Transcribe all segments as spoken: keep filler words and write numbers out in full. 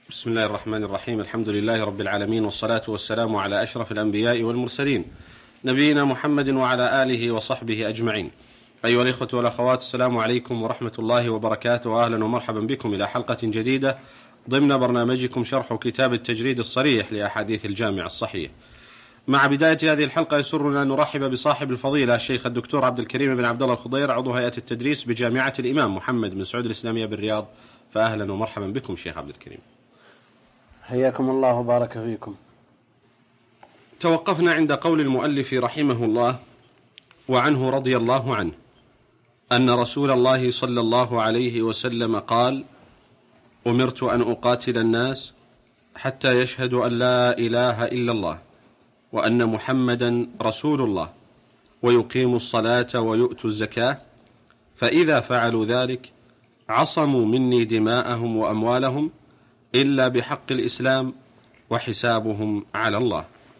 بسم الله الرحمن الرحيم. الحمد لله رب العالمين، والصلاة والسلام على أشرف الأنبياء والمرسلين، نبينا محمد وعلى آله وصحبه أجمعين. أيها الإخوة والأخوات، السلام عليكم ورحمة الله وبركاته، وأهلا ومرحبا بكم إلى حلقة جديدة ضمن برنامجكم شرح كتاب التجريد الصريح لأحاديث الجامع الصحيح. مع بداية هذه الحلقة يسرنا أن نرحب بصاحب الفضيلة الشيخ الدكتور عبد الكريم بن عبد الله الخضير، عضو هيئة التدريس بجامعة الإمام محمد بن سعود الإسلامية بالرياض. فأهلا ومرحبا بكم شيخ عبد الكريم. حياكم الله وبارك فيكم. توقفنا عند قول المؤلف رحمه الله: وعنه رضي الله عنه أن رسول الله صلى الله عليه وسلم قال: أمرت أن أقاتل الناس حتى يشهدوا أن لا إله إلا الله وأن محمدا رسول الله ويقيموا الصلاة ويؤتوا الزكاة، فإذا فعلوا ذلك عصموا مني دماءهم وأموالهم إلا بحق الإسلام وحسابهم على الله.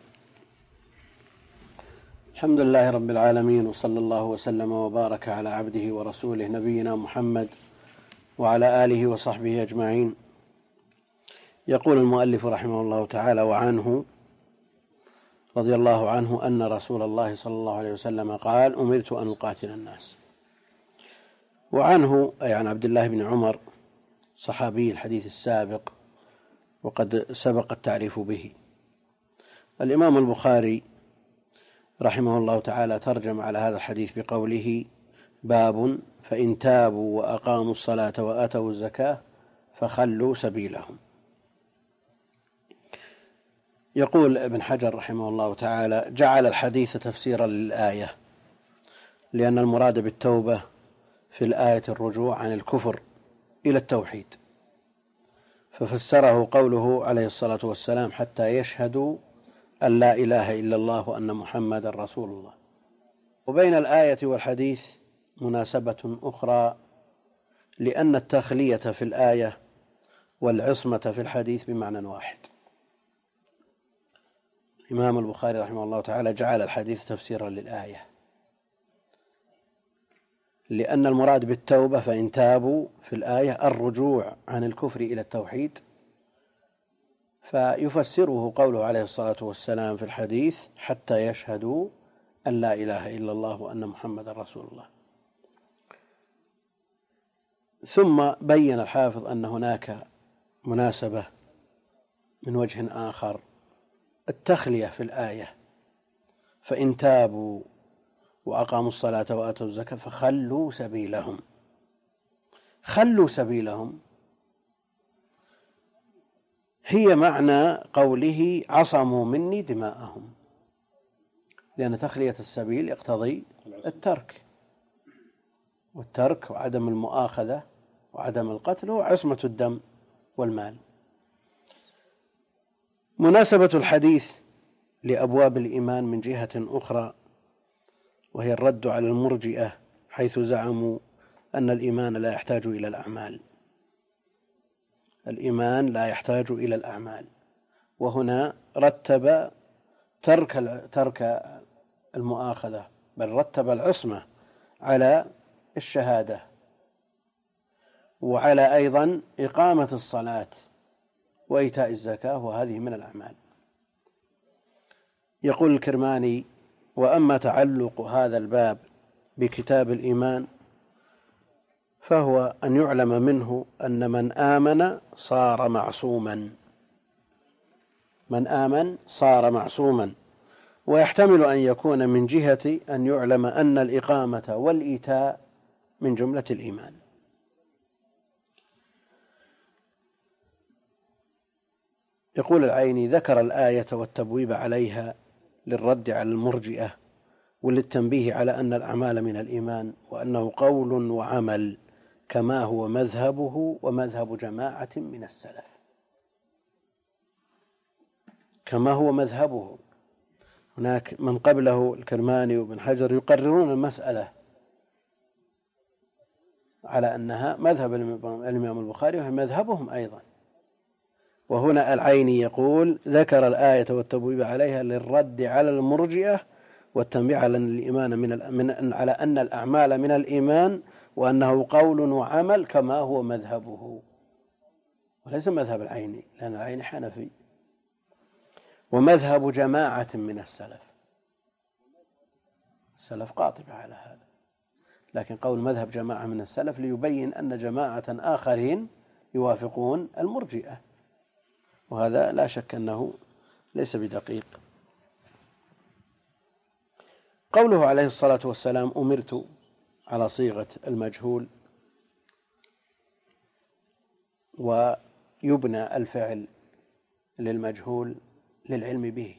الحمد لله رب العالمين، وصلى الله وسلم وبارك على عبده ورسوله نبينا محمد وعلى آله وصحبه أجمعين. يقول المؤلف رحمه الله تعالى: وعنه رضي الله عنه أن رسول الله صلى الله عليه وسلم قال: أمرت أن أقاتل الناس. وعنه أي عن عبد الله بن عمر صحابي الحديث السابق، وقد سبق التعريف به. الإمام البخاري رحمه الله تعالى ترجم على هذا الحديث بقوله: باب فإن تابوا وأقاموا الصلاة وآتوا الزكاة فخلوا سبيلهم. يقول ابن حجر رحمه الله تعالى: جعل الحديث تفسيرا للآية، لأن المراد بالتوبة في الآية الرجوع عن الكفر إلى التوحيد، ففسره قوله عليه الصلاة والسلام: حتى يشهدوا أن لا إله إلا الله وأن محمد رسول الله. وبين الآية والحديث مناسبة أخرى، لأن التخلية في الآية والعصمة في الحديث بمعنى واحد. الإمام البخاري رحمه الله تعالى جعل الحديث تفسيرا للآية، لأن المراد بالتوبة فإن تابوا في الآية الرجوع عن الكفر إلى التوحيد، فيفسره قوله عليه الصلاة والسلام في الحديث: حتى يشهدوا أن لا إله إلا الله وأن محمد رسول الله. ثم بين الحافظ أن هناك مناسبة من وجه آخر، التخلية في الآية: فإن تابوا وأقاموا الصلاة وآتوا الزكاة فخلوا سبيلهم. خلوا سبيلهم هي معنى قوله: عصموا مني دماءهم، لأن تخلية السبيل يقتضي الترك، والترك وعدم المؤاخذة وعدم القتل وعصمة الدم والمال. مناسبة الحديث لأبواب الإيمان من جهة أخرى، وهي الرد على المرجئة حيث زعموا أن الإيمان لا يحتاج إلى الأعمال. الإيمان لا يحتاج إلى الأعمال، وهنا رتب ترك ترك المؤاخذة، بل رتب العصمة على الشهادة، وعلى أيضا إقامة الصلاة وإيتاء الزكاة، وهذه من الأعمال. يقول الكرماني: وأما تعلق هذا الباب بكتاب الإيمان فهو أن يعلم منه أن من آمن صار معصوما، من آمن صار معصوما، ويحتمل أن يكون من جهة أن يعلم أن الإقامة والإيتاء من جملة الإيمان. يقول العيني: ذكر الآية والتبويب عليها للرد على المرجئة، وللتنبيه على أن الأعمال من الإيمان، وأنه قول وعمل كما هو مذهبه ومذهب جماعة من السلف، كما هو مذهبه. هناك من قبله الكرماني وابن حجر يقررون المسألة على أنها مذهب الإمام البخاري وهي مذهبهم أيضا. وهنا العيني يقول: ذكر الآية والتبويب عليها للرد على المرجئة والتنبيه على أن الإيمان من, من على أن الأعمال من الإيمان، وأنه قول وعمل كما هو مذهبه. وليس مذهب العيني، لأن العيني حنفي، ومذهب جماعة من السلف. السلف قاطبة على هذا، لكن قول مذهب جماعة من السلف ليبين أن جماعة آخرين يوافقون المرجئة، وهذا لا شك أنه ليس بدقيق. قوله عليه الصلاة والسلام أمرت على صيغة المجهول، ويبنى الفعل للمجهول للعلم به،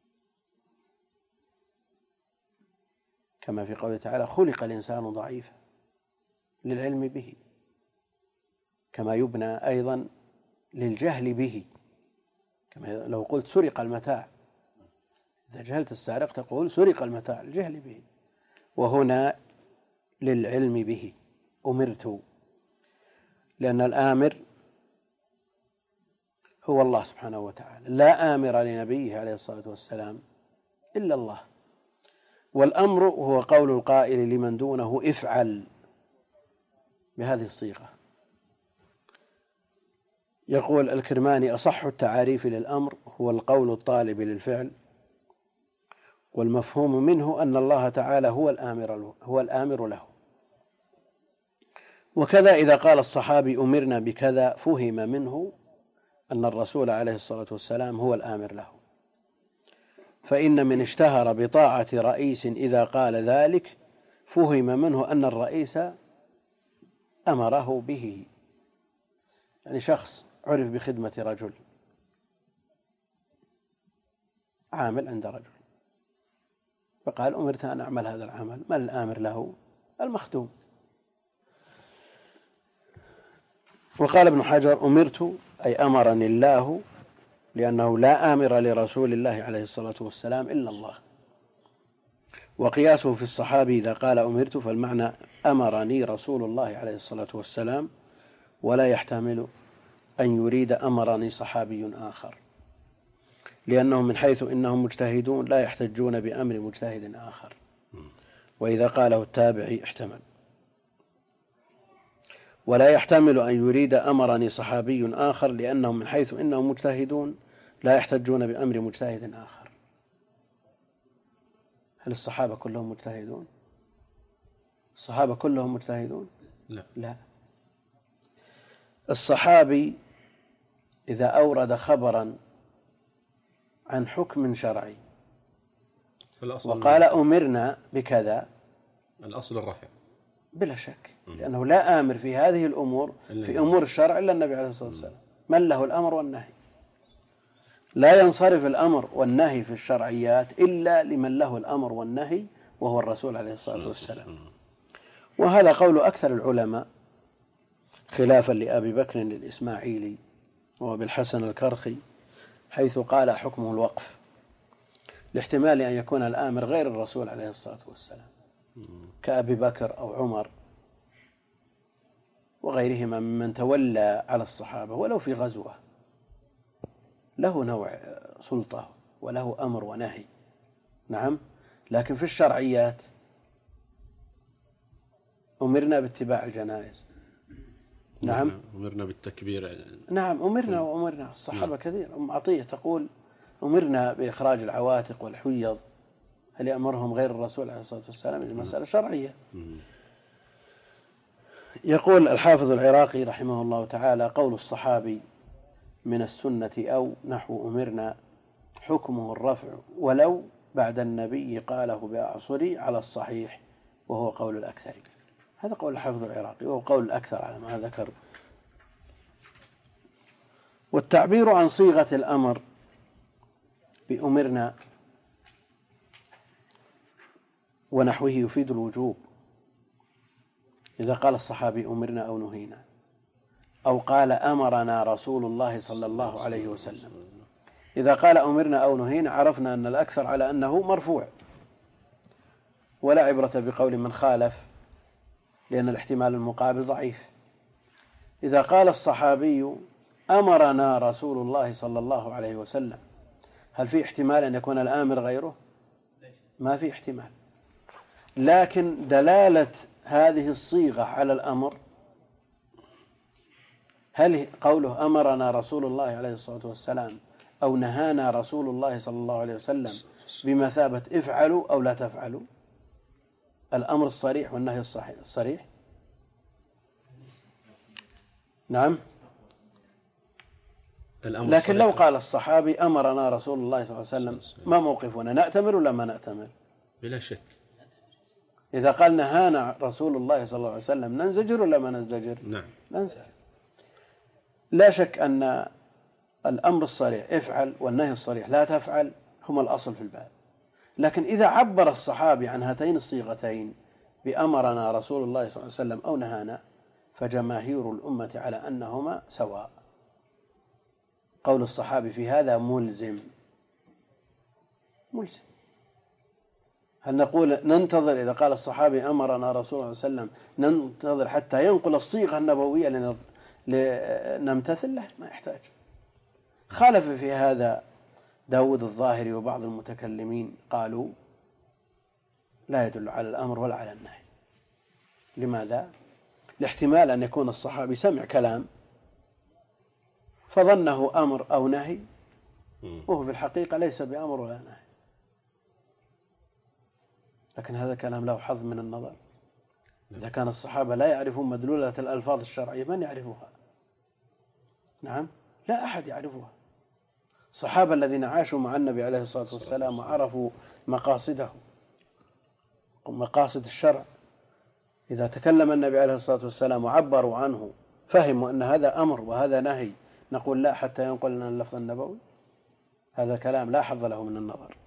كما في قوله تعالى خلق الإنسان ضعيفا، للعلم به، كما يبنى أيضا للجهل به، كما لو قلت سرق المتاع، إذا جهلت السارق تقول سرق المتاع، الجهل به، وهنا للعلم به. أمرت لأن الآمر هو الله سبحانه وتعالى، لا آمر لنبيه عليه الصلاة والسلام إلا الله، والأمر هو قول القائل لمن دونه افعل بهذه الصيغة. يقول الكرماني أصح التعاريف للأمر هو القول الطالب للفعل، والمفهوم منه أن الله تعالى هو الآمر هو الآمر له. وكذا إذا قال الصحابي أمرنا بكذا فهم منه أن الرسول عليه الصلاة والسلام هو الآمر له، فإن من اشتهر بطاعة رئيس إذا قال ذلك فهم منه أن الرئيس أمره به. يعني شخص عرف بخدمة رجل، عامل عند رجل، فقال أمرت أن أعمل هذا العمل، من الآمر له؟ المخدوم. وقال ابن حجر أمرت أي أمرني الله، لأنه لا آمر لرسول الله عليه الصلاة والسلام إلا الله. وقياسه في الصحابي إذا قال أمرت فالمعنى أمرني رسول الله عليه الصلاة والسلام، ولا يحتمل أن يريد أمرني صحابي آخر، لأنهم من حيث إنهم مجتهدون لا يحتجون بأمر مجتهد آخر، وإذا قاله التابعي احتمل. ولا يحتمل أن يريد أمرني صحابي آخر، لأنهم من حيث إنهم مجتهدون لا يحتجون بأمر مجتهد آخر. هل الصحابة كلهم مجتهدون؟ الصحابة كلهم مجتهدون؟ لا, لا. الصحابي إذا أورد خبرا عن حكم شرعي وقال أمرنا بكذا، الأصل الرفع بلا شك، لأنه لا آمر في هذه الأمور في أمور الشرع إلا النبي عليه الصلاة والسلام، من له الأمر والنهي. لا ينصرف الأمر والنهي في الشرعيات إلا لمن له الأمر والنهي وهو الرسول عليه الصلاة والسلام. وهذا قول أكثر العلماء، خلافا لأبي بكر للإسماعيلي وبالحسن الكرخي، حيث قال حكمه الوقف، لاحتمال أن يكون الآمر غير الرسول عليه الصلاة والسلام، كأبي بكر أو عمر وغيرهما ممن تولى على الصحابة ولو في غزوة، له نوع سلطة وله أمر ونهي، نعم، لكن في الشرعيات أمرنا باتباع الجنائز، نعم، أمرنا بالتكبير، نعم، أمرنا وأمرنا. الصحابة كثير. أم عطية تقول أمرنا بإخراج العواتق والحيض، هل يأمرهم غير الرسول عليه الصلاة والسلام؟ المسألة شرعية. يقول الحافظ العراقي رحمه الله تعالى قول الصحابي من السنة أو نحو أمرنا حكمه الرفع ولو بعد النبي قاله بأعصري على الصحيح، وهو قول الأكثر. هذا قول الحافظ العراقي وهو قول الأكثر على ما ذكر. والتعبير عن صيغة الأمر بأمرنا ونحوه يفيد الوجوب، إذا قال الصحابي أمرنا أو نهينا، أو قال أمرنا رسول الله صلى الله عليه وسلم. إذا قال أمرنا أو نهينا عرفنا أن الأكثر على أنه مرفوع، ولا عبرة بقول من خالف، لأن الاحتمال المقابل ضعيف. إذا قال الصحابي أمرنا رسول الله صلى الله عليه وسلم، هل في احتمال أن يكون الآمر غيره؟ ما في احتمال. لكن دلالة هذه الصيغة على الأمر هل قوله أمرنا رسول الله عليه الصلاة والسلام أو نهانا رسول الله صلى الله عليه وسلم بمثابة افعلوا أو لا تفعلوا؟ الأمر الصريح والنهي الصريح. نعم. لكن لو قال الصحابي أمرنا رسول الله صلى الله عليه وسلم، ما موقفنا؟ نأتمر ولا ما نأتمر؟ بلا شك. إذا قال نهانا رسول الله صلى الله عليه وسلم ننزجر ولا ما ننزجر؟ نعم ننزجر. لا شك أن الأمر الصريح افعل والنهي الصريح لا تفعل هما الأصل في الباب. لكن إذا عبر الصحابي عن هاتين الصيغتين بأمرنا رسول الله صلى الله عليه وسلم أو نهانا، فجماهير الأمة على أنهما سواء. قول الصحابي في هذا ملزم ملزم. هل نقول ننتظر إذا قال الصحابي أمرنا رسول الله صلى الله عليه وسلم ننتظر حتى ينقل الصيغة النبوية لنمتثل له؟ ما يحتاج. خالف في هذا داود الظاهري وبعض المتكلمين، قالوا لا يدل على الأمر ولا على النهي. لماذا؟ لاحتمال أن يكون الصحابي سمع كلام فظنه أمر أو نهي وهو في الحقيقة ليس بأمر ولا نهي. لكن هذا كلام له حظ من النظر. إذا كان الصحابة لا يعرفون مدلولة الألفاظ الشرعية، من يعرفها؟ نعم، لا أحد يعرفها. الصحابة الذين عاشوا مع النبي عليه الصلاة والسلام وعرفوا مقاصده ومقاصد الشرع، إذا تكلم النبي عليه الصلاة والسلام وعبروا عنه فهموا أن هذا أمر وهذا نهي، نقول لا حتى ينقل لنا اللفظ النبوي. هذا كلام لا حظ له من النظر.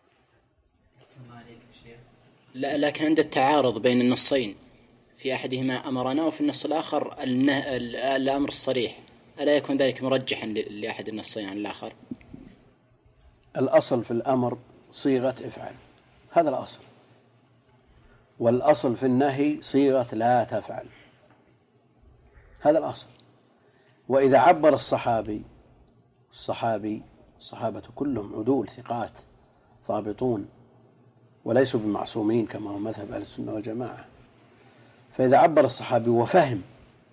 لا، لكن عند التعارض بين النصين في أحدهما أمرنا وفي النص الآخر الأمر الصريح، ألا يكون ذلك مرجحا لأحد النصين عن الآخر؟ الأصل في الأمر صيغة افعل، هذا الأصل. والأصل في النهي صيغة لا تفعل، هذا الأصل. وإذا عبر الصحابي الصحابي الصحابة كلهم عدول ثقات ضابطون وليسوا بمعصومين كما هو مذهب أهل السنة والجماعة، فإذا عبر الصحابي وفهم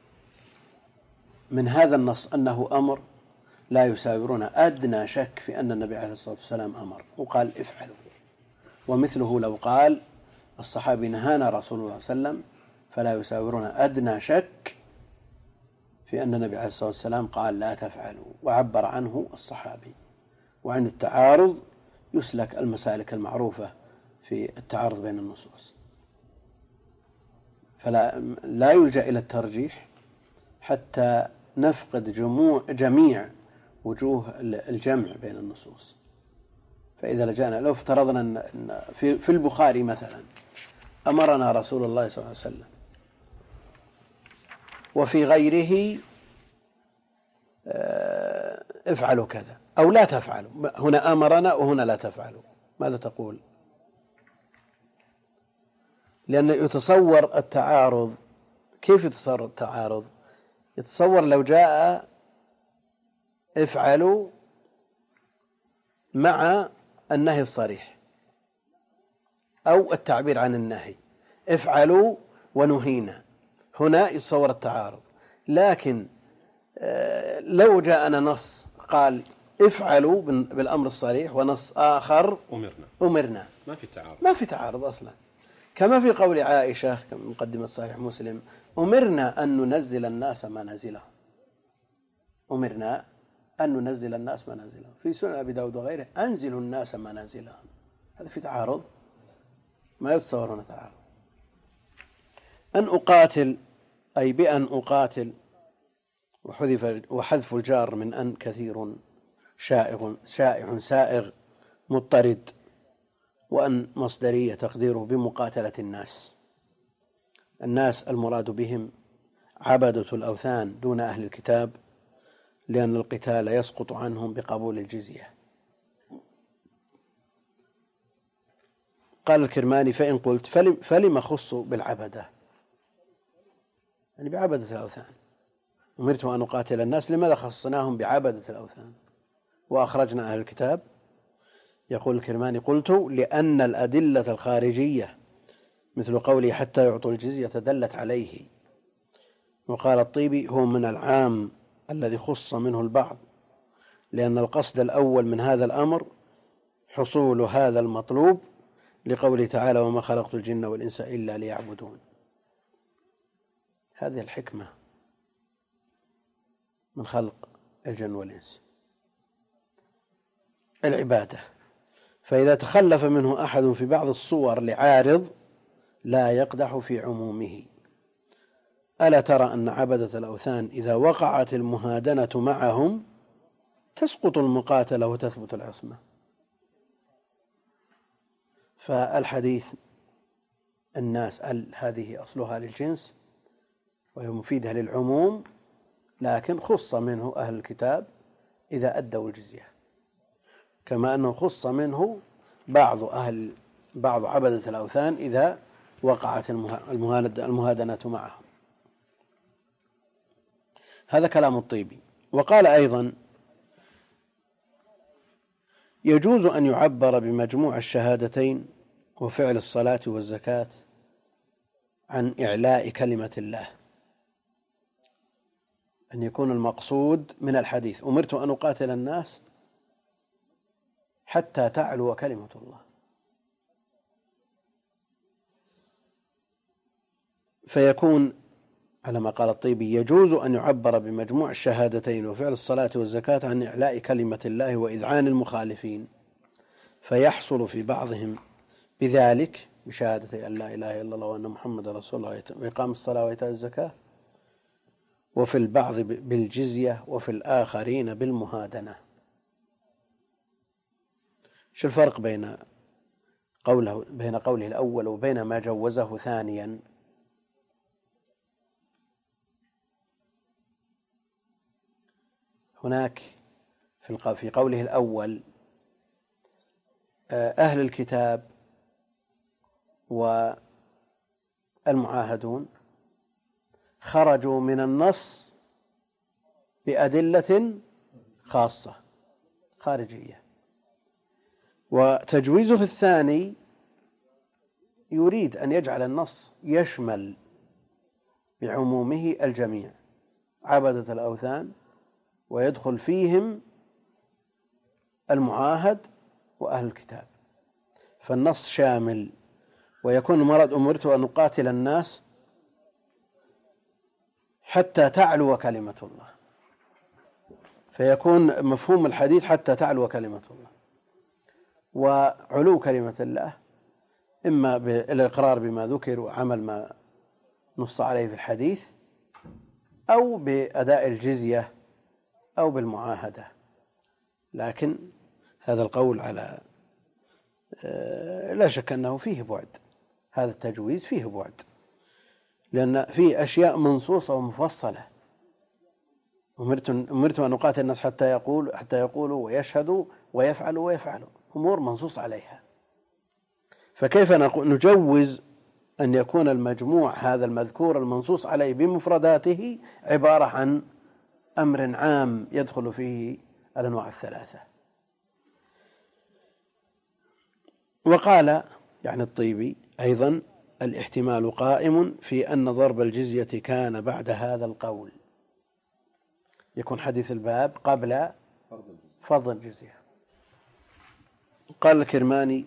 من هذا النص أنه أمر، لا يساورون أدنى شك في أن النبي عليه الصلاة والسلام أمر وقال افعلوا. ومثله لو قال الصحابي نهانا رسول الله صلى الله عليه وسلم، فلا يساورون أدنى شك في أن النبي عليه الصلاة والسلام قال لا تفعلوا وعبر عنه الصحابي. وعند التعارض يسلك المسالك المعروفة في التعارض بين النصوص، فلا لا يلجأ إلى الترجيح حتى نفقد جموع جميع وجوه الجمع بين النصوص. فإذا لجأنا، لو افترضنا أن في, في البخاري مثلا أمرنا رسول الله صلى الله عليه وسلم، وفي غيره افعلوا كذا أو لا تفعلوا، هنا أمرنا وهنا لا تفعلوا، ماذا تقول؟ لأن يتصور التعارض. كيف يتصور التعارض؟ يتصور لو جاء افعلوا مع النهي الصريح أو التعبير عن النهي، افعلوا ونهينا، هنا يتصور التعارض. لكن لو جاءنا نص قال افعلوا بالأمر الصريح ونص آخر أمرنا أمرنا، ما في تعارض، ما في تعارض أصلا. كما في قول عائشة مقدمة صحيح مسلم: أمرنا أن ننزل الناس منازلهم، أمرنا أن ننزل الناس منازلهم. في سنن أبي داود وغيره أنزلوا الناس منازلهم. هذا في تعارض؟ ما يتصورون تعارض. أن أقاتل أي بأن أقاتل، وحذف وحذف الجار من أن كثير شائع شائع سائغ مضطرد، وأن مصدرية تقديره بمقاتلة الناس. الناس المراد بهم عبدة الأوثان دون أهل الكتاب، لأن القتال يسقط عنهم بقبول الجزية. قال الكرماني: فإن قلت فلم, فلم خصوا بالعبدة، يعني بعبدة الأوثان. أمرت أن أقاتل الناس، لماذا خصناهم بعبدة الأوثان وأخرجنا أهل الكتاب؟ يقول الكرماني: قلت لأن الأدلة الخارجية مثل قوله حتى يعطوا الجزية دلت عليه. وقال الطيبي: هو من العام الذي خص منه البعض، لأن القصد الأول من هذا الأمر حصول هذا المطلوب، لقوله تعالى وما خلقت الجن والإنس إلا ليعبدون. هذه الحكمة من خلق الجن والإنس، العبادة. فإذا تخلف منه أحد في بعض الصور لعارض لا يقدح في عمومه. ألا ترى أن عبدة الأوثان إذا وقعت المهادنة معهم تسقط المقاتلة وتثبت العصمة؟ فالحديث الناس هذه أصلها للجنس وهي مفيدة للعموم، لكن خص منه أهل الكتاب إذا أدوا الجزية، كما أنه خص منه بعض أهل بعض عبدة الأوثان إذا وقعت المهادنة معهم. هذا كلام الطيبي. وقال أيضا يجوز أن يعبر بمجموع الشهادتين وفعل الصلاة والزكاة عن إعلاء كلمة الله، أن يكون المقصود من الحديث أمرت أن أقاتل الناس حتى تعلو كلمة الله، فيكون على ما قال الطيبي يجوز أن يعبر بمجموع الشهادتين وفعل الصلاة والزكاة عن إعلاء كلمة الله وإذعان المخالفين، فيحصل في بعضهم بذلك بشهادة أن لا إله إلا الله وأن محمد رسول الله وإقام الصلاة وإيتاء الزكاة، وفي البعض بالجزية وفي الآخرين بالمهادنة. شو الفرق بين قوله بين قوله الأول وبين ما جوزه ثانيا؟ هناك في قوله الأول أهل الكتاب والمعاهدون خرجوا من النص بأدلة خاصة خارجية، وتجويزه الثاني يريد أن يجعل النص يشمل بعمومه الجميع عبدة الأوثان، ويدخل فيهم المعاهد وأهل الكتاب، فالنص شامل، ويكون مراد أمرت أن نقاتل الناس حتى تعلو كلمة الله، فيكون مفهوم الحديث حتى تعلو كلمة الله. وعلو كلمة الله إما بالإقرار بما ذكر وعمل ما نص عليه في الحديث، أو بأداء الجزية، أو بالمعاهدة. لكن هذا القول على لا شك أنه فيه بعد، هذا التجويز فيه بعد، لأن فيه أشياء منصوصة ومفصلة. أمرت أمرت أن أقاتل الناس حتى يقول حتى يقولوا ويشهدوا ويفعلوا ويفعلوا، أمور منصوص عليها. فكيف نجوز أن يكون المجموع هذا المذكور المنصوص عليه بمفرداته عبارة عن أمر عام يدخل فيه الأنواع الثلاثة؟ وقال يعني الطيبي أيضا الاحتمال قائم في أن ضرب الجزية كان بعد هذا القول، يكون حديث الباب قبل فرض الجزية. قال الكرماني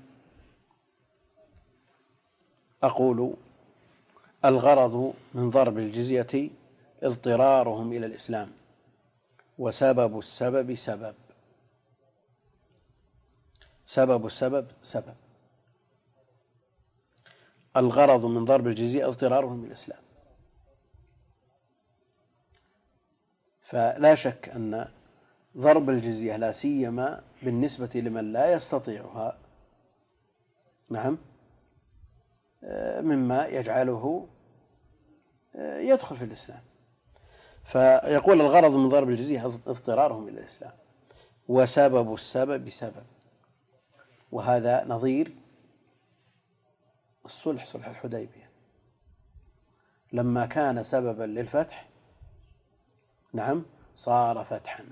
أقول الغرض من ضرب الجزية اضطرارهم إلى الإسلام، وسبب السبب سبب سبب السبب سبب الغرض من ضرب الجزية اضطرارهم إلى الإسلام. فلا شك أن ضرب الجزية لا سيما بالنسبة لمن لا يستطيعها نعم مما يجعله يدخل في الإسلام. فيقول الغرض من ضرب الجزية اضطرارهم إلى الإسلام، وسبب السبب سبب، وهذا نظير الصلح، صلح الحديبية، لما كان سببا للفتح نعم صار فتحا.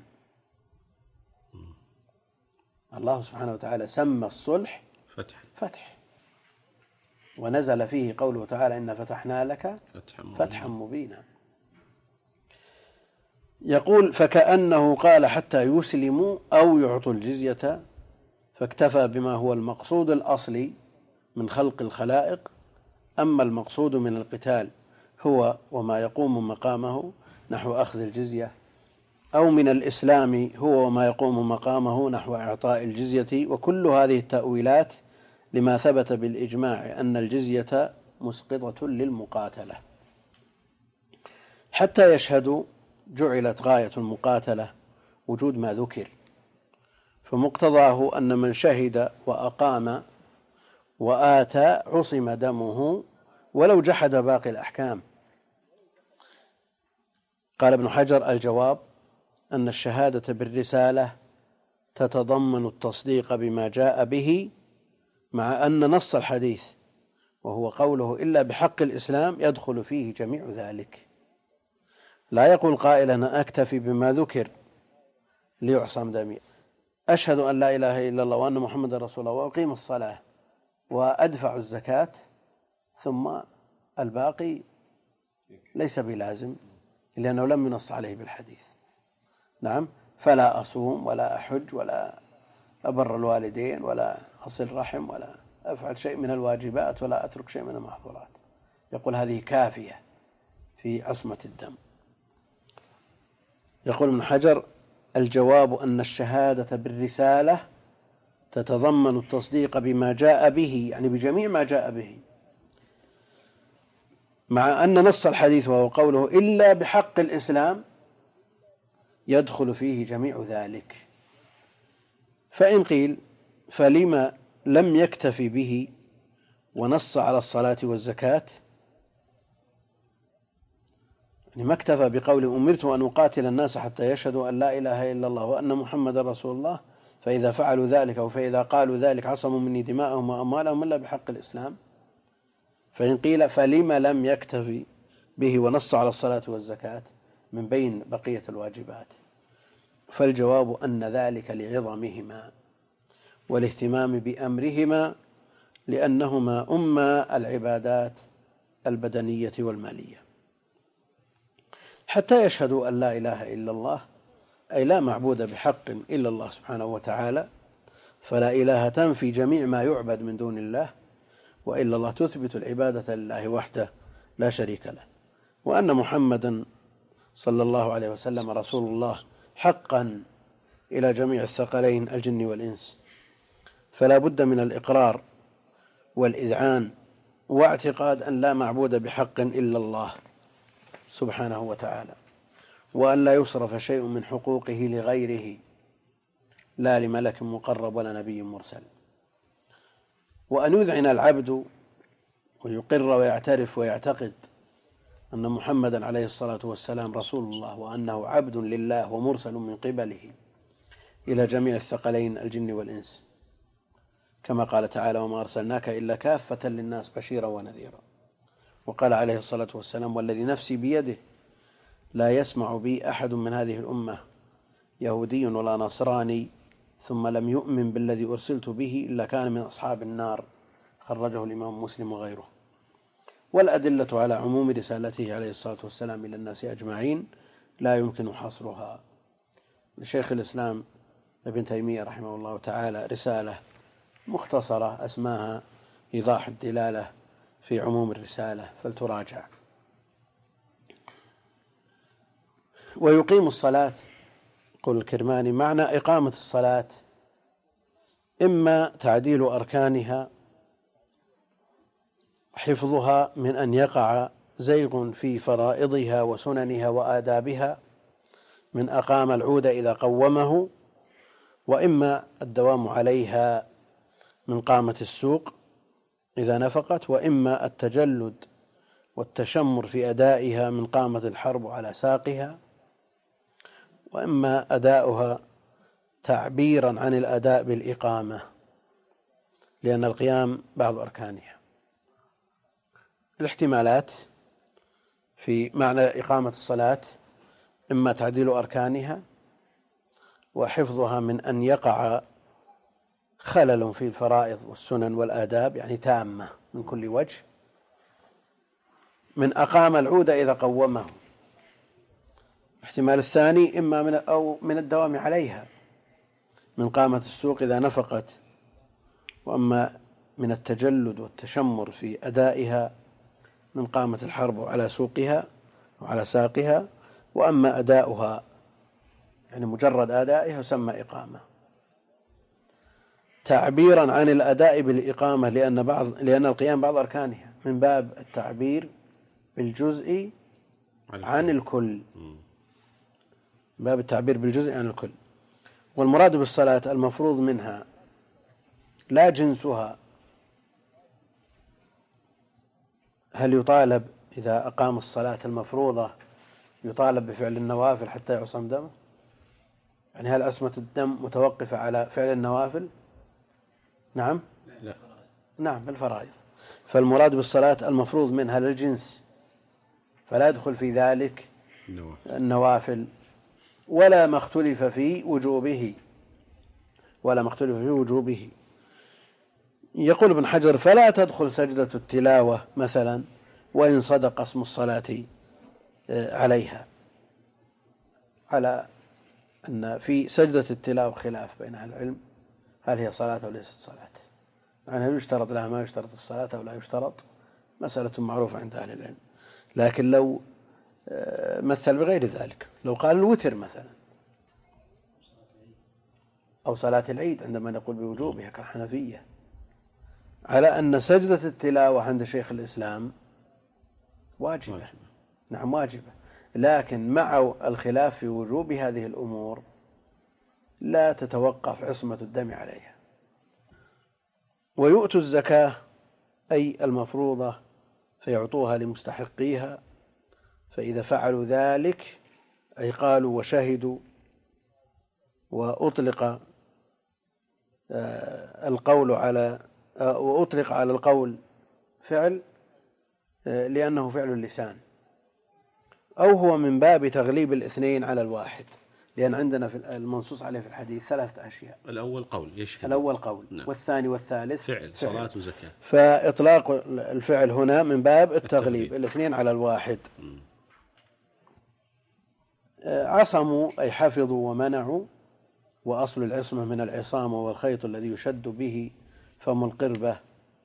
الله سبحانه وتعالى سمى الصلح فتح, فتح. ونزل فيه قوله تعالى إن فتحنا لك فتحا مبينا. يقول فكأنه قال حتى يسلموا أو يعطوا الجزية، فاكتفى بما هو المقصود الأصلي من خلق الخلائق. أما المقصود من القتال هو وما يقوم مقامه نحو أخذ الجزية، أو من الإسلام هو وما يقوم مقامه نحو إعطاء الجزية. وكل هذه التأويلات لما ثبت بالإجماع أن الجزية مسقطة للمقاتلة. حتى يشهدوا جعلت غاية المقاتلة وجود ما ذكر، فمقتضاه أن من شهد وأقام وآتى عصم دمه ولو جحد باقي الأحكام. قال ابن حجر: الجواب أن الشهادة بالرسالة تتضمن التصديق بما جاء به، مع أن نص الحديث وهو قوله إلا بحق الإسلام يدخل فيه جميع ذلك. لا يقول قائل أنا أكتفي بما ذكر ليعصم دمي، أشهد أن لا إله إلا الله وأن محمد رسول الله وأقيم الصلاة وأدفع الزكاة ثم الباقي ليس بلازم لأنه لم ينص عليه بالحديث. نعم، فلا أصوم ولا أحج ولا أبر الوالدين ولا أصل رحم ولا أفعل شيء من الواجبات ولا أترك شيء من المحظورات. يقول هذه كافية في عصمة الدم. يقول ابن حجر: الجواب أن الشهادة بالرسالة تتضمن التصديق بما جاء به، يعني بجميع ما جاء به، مع أن نص الحديث وهو قوله إلا بحق الإسلام يدخل فيه جميع ذلك. فإن قيل فلما لم يكتفي به ونص على الصلاة والزكاة؟ يعني ما اكتفى بقول أمرت أن أقاتل الناس حتى يشهدوا أن لا إله إلا الله وأن محمد رسول الله، فإذا فعلوا ذلك أو فإذا قالوا ذلك عصموا مني دماءهم وأموالهم إلا بحق الإسلام. فإن قيل فلما لم يكتفي به ونص على الصلاة والزكاة من بين بقية الواجبات؟ فالجواب أن ذلك لعظمهما والاهتمام بأمرهما، لأنهما أما العبادات البدنية والمالية. حتى يشهدوا أن لا إله إلا الله، أي لا معبود بحق إلا الله سبحانه وتعالى، فلا إله تنفي جميع ما يعبد من دون الله، وإلا الله تثبت العبادة لله وحده لا شريك له، وأن محمدا صلى الله عليه وسلم رسول الله حقا إلى جميع الثقلين الجن والإنس. فلا بد من الإقرار والإذعان واعتقاد أن لا معبود بحق إلا الله سبحانه وتعالى، وأن لا يصرف شيء من حقوقه لغيره، لا لملك مقرب ولا نبي مرسل. وأن يذعن العبد ويقر ويعترف ويعتقد أن محمدا عليه الصلاة والسلام رسول الله، وأنه عبد لله ومرسل من قبله إلى جميع الثقلين الجن والإنس، كما قال تعالى: وما أرسلناك إلا كافة للناس بشيرا ونذيرا. وقال عليه الصلاة والسلام: والذي نفسي بيده لا يسمع بي أحد من هذه الأمة يهودي ولا نصراني ثم لم يؤمن بالذي أرسلت به إلا كان من أصحاب النار. خرجه الإمام مسلم وغيره. والأدلة على عموم رسالته عليه الصلاة والسلام إلى الناس أجمعين لا يمكن حصرها. لشيخ الإسلام ابن تيمية رحمه الله تعالى رسالة مختصرة أسماها إيضاح الدلالة في عموم الرسالة، فلتراجع. ويقيم الصلاة، يقول الكرماني: معنى إقامة الصلاة إما تعديل أركانها، حفظها من أن يقع زيغ في فرائضها وسننها وآدابها من أقام العود إذا قومه، وإما الدوام عليها من قامة السوق إذا نفقت، وإما التجلد والتشمر في أدائها من قامة الحرب على ساقها، وإما أداؤها تعبيرا عن الأداء بالإقامة، لأن القيام بعض أركانها. الاحتمالات في معنى إقامة الصلاة: إما تعديل أركانها وحفظها من أن يقع خلل في الفرائض والسنن والآداب، يعني تامة من كل وجه، من أقام العود إذا قومه، الاحتمال الثاني إما من أو من الدوام عليها من قامة السوق إذا نفقت، وأما من التجلد والتشمر في أدائها من قامة الحرب على سوقها وعلى ساقها، وأما أداؤها يعني مجرد أدائها يسمى إقامة، تعبيرا عن الأداء بالإقامة، لأن بعض لأن القيام بعض أركانها، من باب التعبير بالجزء عن الكل، باب التعبير بالجزء عن الكل. والمراد بالصلاة المفروض منها لا جنسها، هل يطالب إذا أقام الصلاة المفروضة يطالب بفعل النوافل حتى يعصم دمه؟ يعني هل عصمة الدم متوقفة على فعل النوافل؟ نعم لا. نعم بالفرائض. فالمراد بالصلاة المفروض منها للجنس، فلا يدخل في ذلك النوافل ولا ما اختلف في وجوبه ولا ما اختلف في وجوبه. يقول ابن حجر: فلا تدخل سجدة التلاوة مثلا وإن صدق اسم الصلاة عليها، على أن في سجدة التلاوة خلاف بين أهل العلم، هل هي صلاة أو ليست صلاة، يعني هل يشترط لها ما يشترط الصلاة أو لا يشترط، مسألة معروفة عند أهل العلم. لكن لو مثل بغير ذلك، لو قال الوتر مثلا أو صلاة العيد عندما نقول بوجوبها كالحنفية، على أن سجدة التلاوة عند شيخ الإسلام واجبة. واجبة. نعم واجبة، لكن مع الخلاف في وجوب هذه الأمور لا تتوقف عصمة الدم عليها. ويؤتوا الزكاة أي المفروضة فيعطوها لمستحقيها، فإذا فعلوا ذلك أي قالوا وشهدوا وأطلق القول على وأطلق على القول فعل لأنه فعل اللسان، أو هو من باب تغليب الاثنين على الواحد، لأن عندنا في المنصوص عليه في الحديث ثلاثة أشياء: الأول قول يشهد، الأول قول، نعم. والثاني والثالث فعل، فعل. صلاة وزكاة. فإطلاق الفعل هنا من باب التغليب, التغليب. الاثنين على الواحد. م. عصموا أي حفظوا ومنعوا، وأصل العصمة من العصام والخيط الذي يشد به فم القربة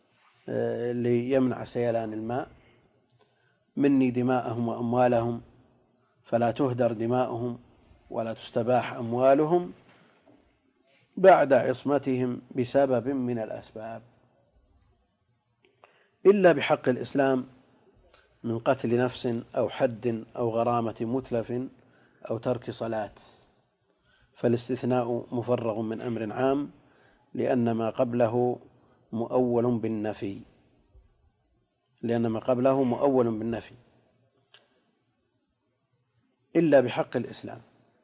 ليمنع سيلان الماء. مني دماءهم وأموالهم فلا تهدر دماؤهم ولا تستباح أموالهم بعد عصمتهم بسبب من الأسباب، إلا بحق الإسلام من قتل نفس أو حد أو غرامة متلف أو ترك صلاة، فالاستثناء مفرغ من أمر عام لأن ما قبله مؤول بالنفي لأن ما قبله مؤول بالنفي إلا بحق الإسلام.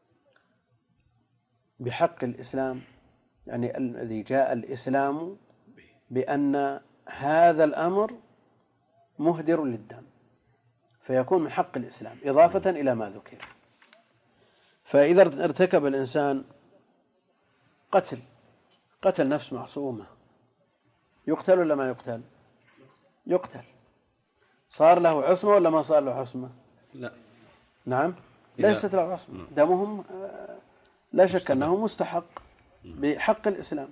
بحق الإسلام يعني الذي جاء الإسلام بأن هذا الأمر مهدر للدم، فيكون من حق الإسلام إضافة إلى ما ذكر. فإذا ارتكب الإنسان قتل قتل نفس معصومة، يقتل ولا ما يقتل؟ يقتل. صار له عصمة ولا ما صار له عصمة؟ لا. نعم ليست له عصمة، دمهم لا شك أنه مستحق بحق الإسلام.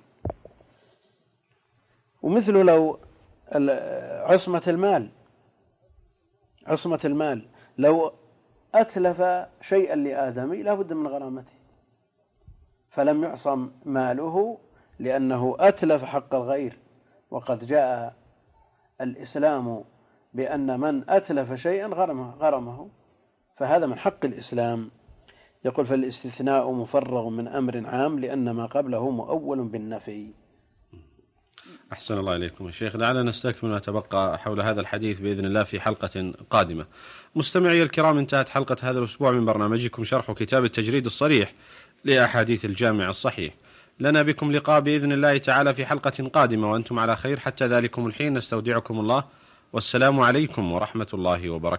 ومثل لو عصمة المال عصمة المال لو أتلف شيئا لآدمي لا بد من غرامته، فلم يعصم ماله لأنه أتلف حق الغير، وقد جاء الإسلام بأن من أتلف شيئا غرمه, غرمه فهذا من حق الإسلام. يقول: فالاستثناء مفرغ من أمر عام لأن ما قبله مؤول بالنفي. أحسن الله إليكم يا شيخ. لعلنا نستكمل ما تبقى حول هذا الحديث بإذن الله في حلقة قادمة. مستمعي الكرام، انتهت حلقة هذا الأسبوع من برنامجكم شرح كتاب التجريد الصريح لأحاديث الجامع الصحيح. لنا بكم لقاء بإذن الله تعالى في حلقة قادمة وأنتم على خير. حتى ذلكم الحين نستودعكم الله، والسلام عليكم ورحمة الله وبركاته.